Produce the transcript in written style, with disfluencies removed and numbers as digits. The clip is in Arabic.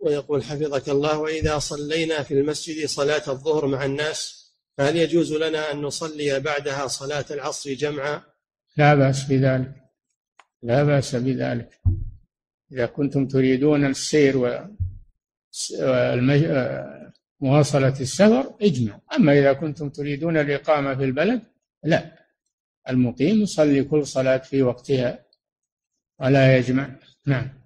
ويقول حفظك الله: وإذا صلينا في المسجد صلاة الظهر مع الناس فهل يجوز لنا أن نصلي بعدها صلاة العصر جمعا؟ لا بأس بذلك، لا بأس بذلك، إذا كنتم تريدون السير ومواصلة السفر اجمع. أما إذا كنتم تريدون الإقامة في البلد لا، المقيم يصلي كل صلاة في وقتها ولا يجمع. نعم.